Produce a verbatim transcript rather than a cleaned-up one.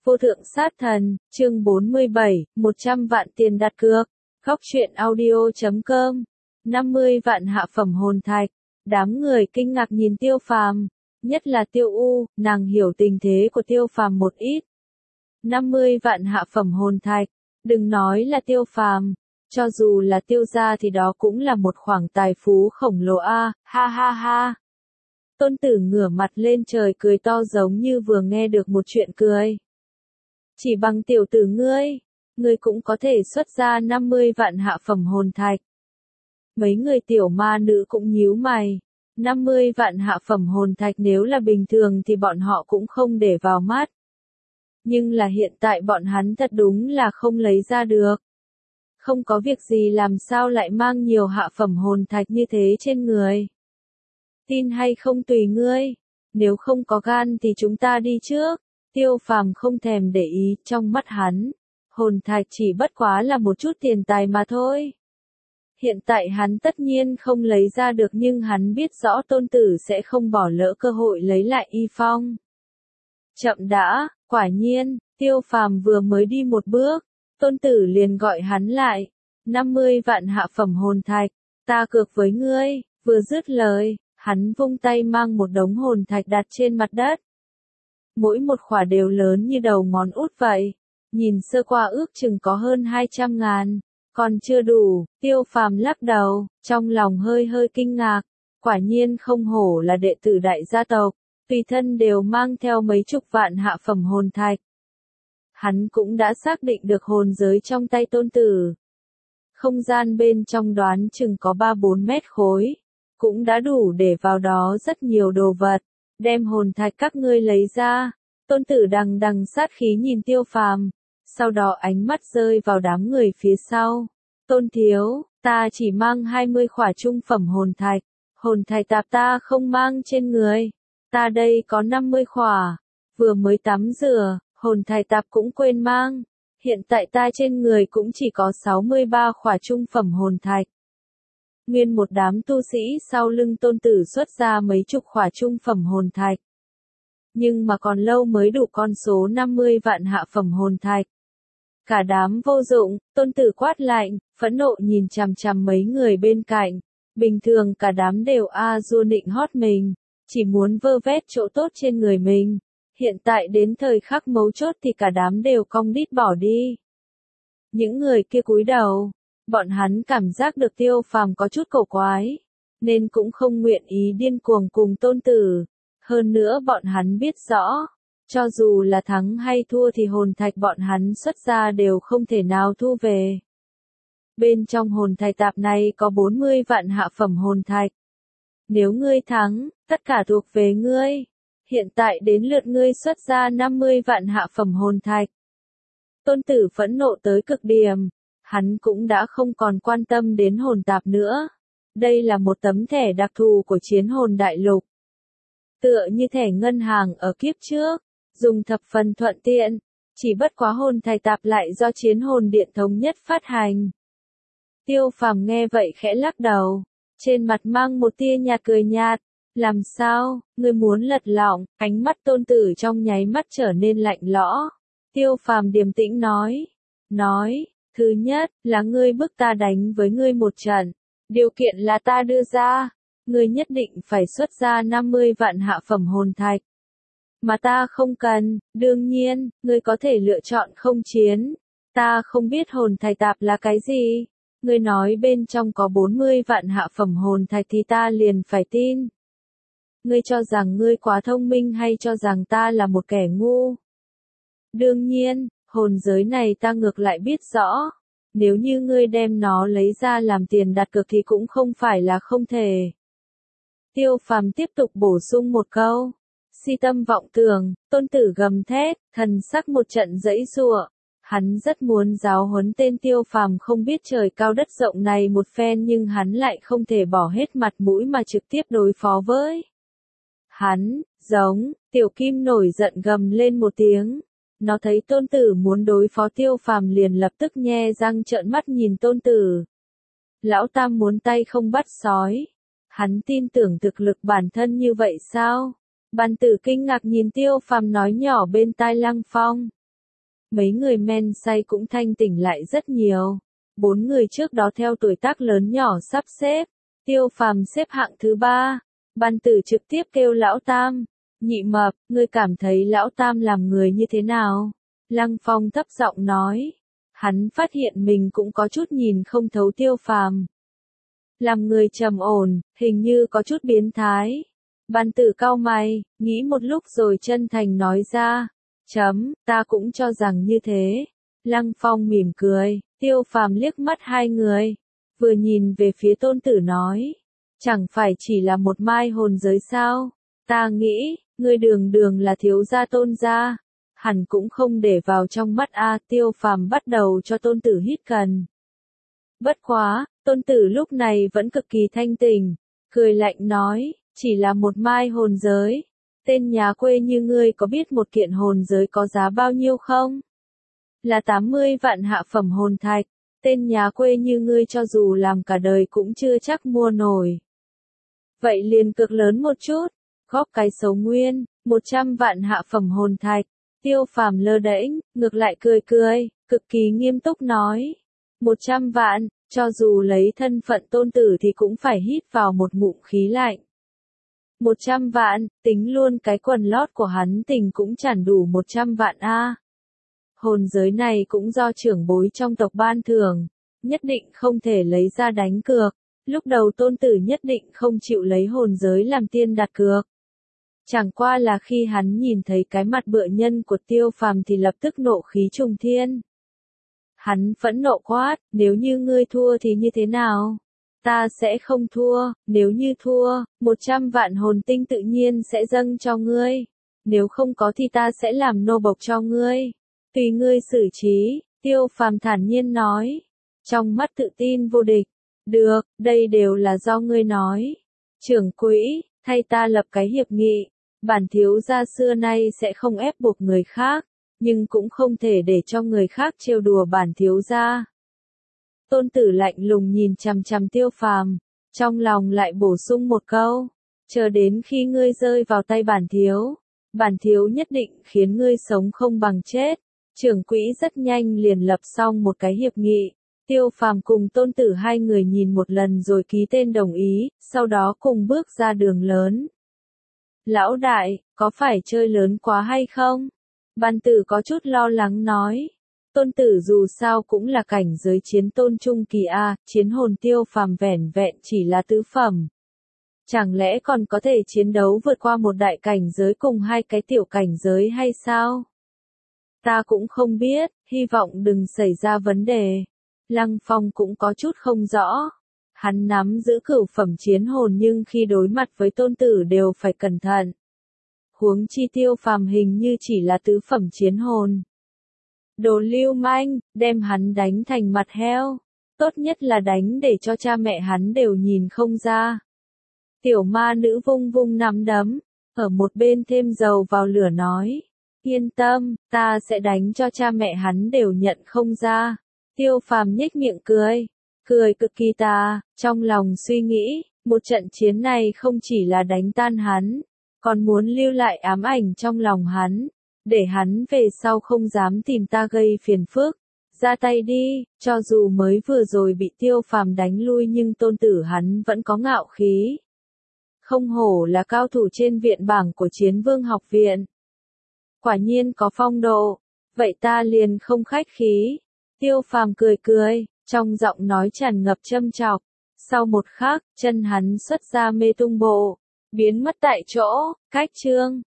Vô thượng sát thần, chương bốn mươi bảy, một trăm vạn tiền đặt cược. Góc truyện audio chấm com. năm mươi vạn hạ phẩm hồn thạch. Đám người kinh ngạc nhìn Tiêu Phàm, nhất là Tiêu U, nàng hiểu tình thế của Tiêu Phàm một ít. năm mươi vạn hạ phẩm hồn thạch, đừng nói là Tiêu Phàm, cho dù là Tiêu gia thì đó cũng là một khoản tài phú khổng lồ a, ha ha ha. Tôn Tử ngửa mặt lên trời cười to giống như vừa nghe được một chuyện cười. Chỉ bằng tiểu tử ngươi, ngươi cũng có thể xuất ra năm mươi vạn hạ phẩm hồn thạch. Mấy người tiểu ma nữ cũng nhíu mày. năm mươi vạn hạ phẩm hồn thạch nếu là bình thường thì bọn họ cũng không để vào mắt. Nhưng là hiện tại bọn hắn thật đúng là không lấy ra được. Không có việc gì làm sao lại mang nhiều hạ phẩm hồn thạch như thế trên người. Tin hay không tùy ngươi. Nếu không có gan thì chúng ta đi trước. Tiêu Phàm không thèm để ý, trong mắt hắn, hồn thạch chỉ bất quá là một chút tiền tài mà thôi. Hiện tại hắn tất nhiên không lấy ra được nhưng hắn biết rõ Tôn Tử sẽ không bỏ lỡ cơ hội lấy lại y phong. Chậm đã, quả nhiên, Tiêu Phàm vừa mới đi một bước, Tôn Tử liền gọi hắn lại. năm mươi vạn hạ phẩm hồn thạch, ta cược với ngươi, vừa dứt lời, hắn vung tay mang một đống hồn thạch đặt trên mặt đất. Mỗi một khỏa đều lớn như đầu ngón út vậy, nhìn sơ qua ước chừng có hơn hai trăm ngàn, còn chưa đủ. Tiêu Phàm lắc đầu, trong lòng hơi hơi kinh ngạc, quả nhiên không hổ là đệ tử đại gia tộc, tùy thân đều mang theo mấy chục vạn hạ phẩm hồn thạch. Hắn cũng đã xác định được hồn giới trong tay Tôn Tử. Không gian bên trong đoán chừng có ba bốn mét khối, cũng đã đủ để vào đó rất nhiều đồ vật. Đem hồn thạch các ngươi lấy ra. Tôn Tử đằng đằng sát khí nhìn Tiêu Phàm, sau đó ánh mắt rơi vào đám người phía sau. Tôn thiếu, ta chỉ mang hai mươi khỏa trung phẩm hồn thạch, hồn thạch tạp ta không mang trên người. Ta đây có năm mươi khỏa, vừa mới tắm rửa, hồn thạch tạp cũng quên mang. Hiện tại ta trên người cũng chỉ có sáu mươi ba khỏa trung phẩm hồn thạch. Nguyên một đám tu sĩ sau lưng Tôn Tử xuất ra mấy chục khỏa trung phẩm hồn thạch. Nhưng mà còn lâu mới đủ con số năm mươi vạn hạ phẩm hồn thạch. Cả đám vô dụng, Tôn Tử quát lạnh, phẫn nộ nhìn chằm chằm mấy người bên cạnh. Bình thường cả đám đều a du nịnh hót mình, chỉ muốn vơ vét chỗ tốt trên người mình. Hiện tại đến thời khắc mấu chốt thì cả đám đều cong đít bỏ đi. Những người kia cúi đầu. Bọn hắn cảm giác được Tiêu Phàm có chút cổ quái, nên cũng không nguyện ý điên cuồng cùng Tôn Tử. Hơn nữa bọn hắn biết rõ, cho dù là thắng hay thua thì hồn thạch bọn hắn xuất ra đều không thể nào thu về. Bên trong hồn thạch tạp này có bốn mươi vạn hạ phẩm hồn thạch. Nếu ngươi thắng, tất cả thuộc về ngươi. Hiện tại đến lượt ngươi xuất ra năm mươi vạn hạ phẩm hồn thạch. Tôn Tử phẫn nộ tới cực điểm. Hắn cũng đã không còn quan tâm đến hồn tạp nữa. Đây là một tấm thẻ đặc thù của chiến hồn đại lục. Tựa như thẻ ngân hàng ở kiếp trước, dùng thập phần thuận tiện, chỉ bất quá hồn thạch tạp lại do chiến hồn điện thống nhất phát hành. Tiêu Phàm nghe vậy khẽ lắc đầu, trên mặt mang một tia nhạt cười nhạt. Làm sao, ngươi muốn lật lọng? Ánh mắt Tôn Tử trong nháy mắt trở nên lạnh lẽo. Tiêu Phàm điềm tĩnh nói, nói. Thứ nhất, là ngươi bức ta đánh với ngươi một trận. Điều kiện là ta đưa ra. Ngươi nhất định phải xuất ra năm mươi vạn hạ phẩm hồn thạch. Mà ta không cần, đương nhiên, ngươi có thể lựa chọn không chiến. Ta không biết hồn thạch tạp là cái gì. Ngươi nói bên trong có bốn mươi vạn hạ phẩm hồn thạch thì ta liền phải tin. Ngươi cho rằng ngươi quá thông minh hay cho rằng ta là một kẻ ngu? Đương nhiên. Hồn giới này ta ngược lại biết rõ. Nếu như ngươi đem nó lấy ra làm tiền đặt cược thì cũng không phải là không thể. Tiêu Phàm tiếp tục bổ sung một câu. Si tâm vọng tưởng, Tôn Tử gầm thét, thần sắc một trận dãy giụa. Hắn rất muốn giáo huấn tên Tiêu Phàm không biết trời cao đất rộng này một phen nhưng hắn lại không thể bỏ hết mặt mũi mà trực tiếp đối phó với. Hắn, giống, Tiểu Kim nổi giận gầm lên một tiếng. Nó thấy Tôn Tử muốn đối phó Tiêu Phàm liền lập tức nhe răng trợn mắt nhìn Tôn Tử. Lão Tam muốn tay không bắt sói. Hắn tin tưởng thực lực bản thân như vậy sao? Bàn Tử kinh ngạc nhìn Tiêu Phàm nói nhỏ bên tai Lăng Phong. mấy người men say cũng thanh tỉnh lại rất nhiều. Bốn người trước đó theo tuổi tác lớn nhỏ sắp xếp, Tiêu Phàm xếp hạng thứ ba. Ban Tử trực tiếp kêu Lão Tam, Nhị Mập, ngươi cảm thấy Lão Tam làm người như thế nào? Lăng Phong thấp giọng nói, hắn phát hiện mình cũng có chút nhìn không thấu Tiêu Phàm. Làm người trầm ổn, hình như có chút biến thái. Ban Tử cau mày, nghĩ một lúc rồi chân thành nói ra, chấm, ta cũng cho rằng như thế. Lăng Phong mỉm cười, Tiêu Phàm liếc mắt hai người, vừa nhìn về phía Tôn Tử nói, chẳng phải chỉ là một mai hồn giới sao? Ta nghĩ, ngươi đường đường là thiếu gia Tôn gia, hẳn cũng không để vào trong mắt a. Tiêu Phàm bắt đầu cho Tôn Tử hít cần. Bất quá, Tôn Tử lúc này vẫn cực kỳ thanh tỉnh, cười lạnh nói, chỉ là một mai hồn giới. Tên nhà quê như ngươi có biết một kiện hồn giới có giá bao nhiêu không? Là tám mươi vạn hạ phẩm hồn thạch. Tên nhà quê như ngươi cho dù làm cả đời cũng chưa chắc mua nổi. Vậy liền cực lớn một chút, góp cái số nguyên, một trăm vạn hạ phẩm hồn thạch. Tiêu Phàm lơ đễnh, ngược lại cười cười, cực kỳ nghiêm túc nói. một trăm vạn, cho dù lấy thân phận Tôn Tử thì cũng phải hít vào một ngụm khí lạnh. một trăm vạn, tính luôn cái quần lót của hắn tình cũng chẳng đủ một trăm vạn a. Hồn giới này cũng do trưởng bối trong tộc ban thưởng, nhất định không thể lấy ra đánh cược. Lúc đầu Tôn Tử nhất định không chịu lấy hồn giới làm tiên đặt cược. Chẳng qua là khi hắn nhìn thấy cái mặt bựa nhân của Tiêu Phàm thì lập tức nộ khí trùng thiên. Hắn phẫn nộ quát, nếu như ngươi thua thì như thế nào? Ta sẽ không thua, nếu như thua, một trăm vạn hồn tinh tự nhiên sẽ dâng cho ngươi. Nếu không có thì ta sẽ làm nô bộc cho ngươi. Tùy ngươi xử trí, Tiêu Phàm thản nhiên nói. Trong mắt tự tin vô địch. Được, đây đều là do ngươi nói. Trưởng quỹ, thay ta lập cái hiệp nghị. Bản thiếu gia xưa nay sẽ không ép buộc người khác, nhưng cũng không thể để cho người khác trêu đùa bản thiếu gia. Tôn Tử lạnh lùng nhìn chằm chằm Tiêu Phàm, trong lòng lại bổ sung một câu, chờ đến khi ngươi rơi vào tay bản thiếu, bản thiếu nhất định khiến ngươi sống không bằng chết. Trưởng quỹ rất nhanh liền lập xong một cái hiệp nghị. Tiêu Phàm cùng Tôn Tử hai người nhìn một lần rồi ký tên đồng ý, sau đó cùng bước ra đường lớn. Lão đại, có phải chơi lớn quá hay không? Ban Tử có chút lo lắng nói. Tôn Tử dù sao cũng là cảnh giới chiến tôn trung kỳ a, chiến hồn Tiêu Phàm vẻn vẹn chỉ là tứ phẩm. Chẳng lẽ còn có thể chiến đấu vượt qua một đại cảnh giới cùng hai cái tiểu cảnh giới hay sao? Ta cũng không biết, hy vọng đừng xảy ra vấn đề. Lăng Phong cũng có chút không rõ. Hắn nắm giữ cửu phẩm chiến hồn nhưng khi đối mặt với Tôn Tử đều phải cẩn thận. Huống chi Tiêu Phàm hình như chỉ là tứ phẩm chiến hồn. Đồ lưu manh, đem hắn đánh thành mặt heo. Tốt nhất là đánh để cho cha mẹ hắn đều nhìn không ra. Tiểu ma nữ vung vung nắm đấm, ở một bên thêm dầu vào lửa nói. Yên tâm, ta sẽ đánh cho cha mẹ hắn đều nhận không ra. Tiêu Phàm nhếch miệng cười, cười cực kỳ tà, trong lòng suy nghĩ, một trận chiến này không chỉ là đánh tan hắn, còn muốn lưu lại ám ảnh trong lòng hắn, để hắn về sau không dám tìm ta gây phiền phức. Ra tay đi, cho dù mới vừa rồi bị Tiêu Phàm đánh lui nhưng Tôn Tử hắn vẫn có ngạo khí. Không hổ là cao thủ trên viện bảng của Chiến Vương học viện. Quả nhiên có phong độ, vậy ta liền không khách khí. Tiêu Phàm cười cười, trong giọng nói tràn ngập châm chọc. Sau một khắc, chân hắn xuất ra mê tung bộ, biến mất tại chỗ, cách chương.